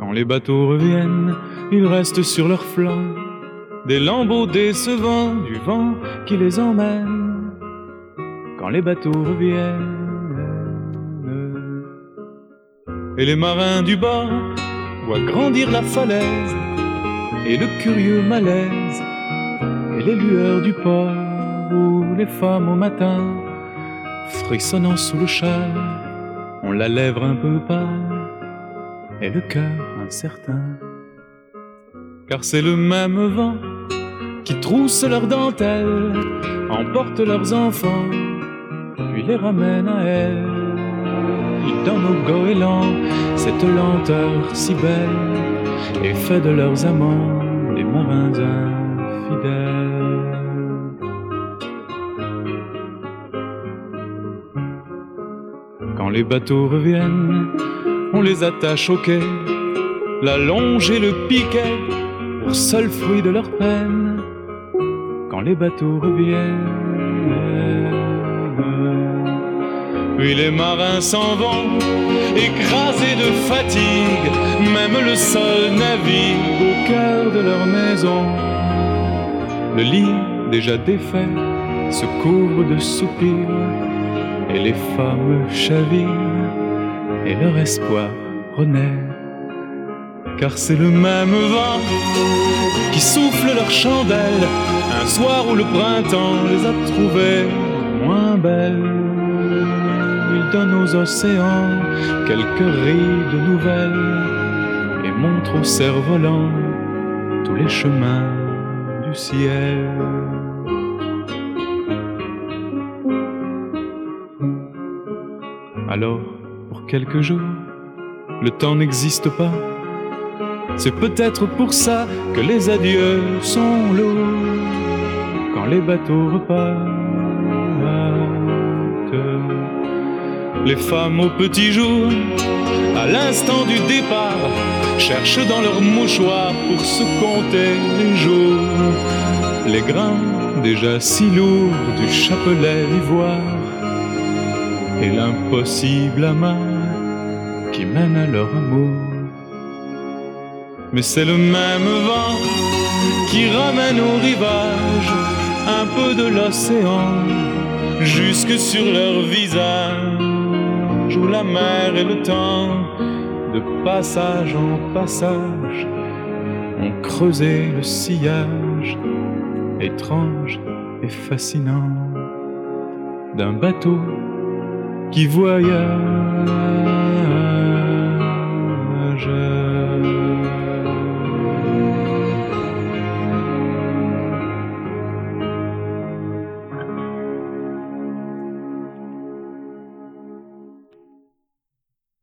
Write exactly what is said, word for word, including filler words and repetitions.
Quand les bateaux reviennent, ils restent sur leurs flancs, des lambeaux décevants du vent qui les emmène. Quand les bateaux reviennent, et les marins du bord voient grandir la falaise, et le curieux malaise, et les lueurs du port, où les femmes au matin, frissonnant sous le châle, ont la lèvre un peu pâle, et le cœur incertain. Car c'est le même vent qui trousse leurs dentelles, emporte leurs enfants, puis les ramène à elle. Il donne aux goélands cette lenteur si belle, et fait de leurs amants des marins infidèles. Quand les bateaux reviennent, on les attache au quai, la longe et le piquet, pour seul fruit de leur peine. Quand les bateaux reviennent, puis les marins s'en vont, écrasés de fatigue, même le sol navigue au cœur de leur maison. Le lit déjà défait se couvre de soupirs, et les femmes chavirent, et leur espoir renaît. Car c'est le même vent qui souffle leur chandelle, un soir où le printemps les a trouvées moins belles. Il donne aux océans quelques rides nouvelles, et montre aux cerfs-volants tous les chemins du ciel. Alors, pour quelques jours, le temps n'existe pas. C'est peut-être pour ça que les adieux sont lourds. Quand les bateaux repartent, les femmes au petit jour, à l'instant du départ, cherchent dans leurs mouchoirs pour se compter les jours, les grains déjà si lourds du chapelet d'ivoire, et l'impossible amarre qui mène à leur amour. Mais c'est le même vent qui ramène au rivage un peu de l'océan, jusque sur leur visage, où la mer et le temps, de passage en passage, ont creusé le sillage étrange et fascinant d'un bateau qui voyage.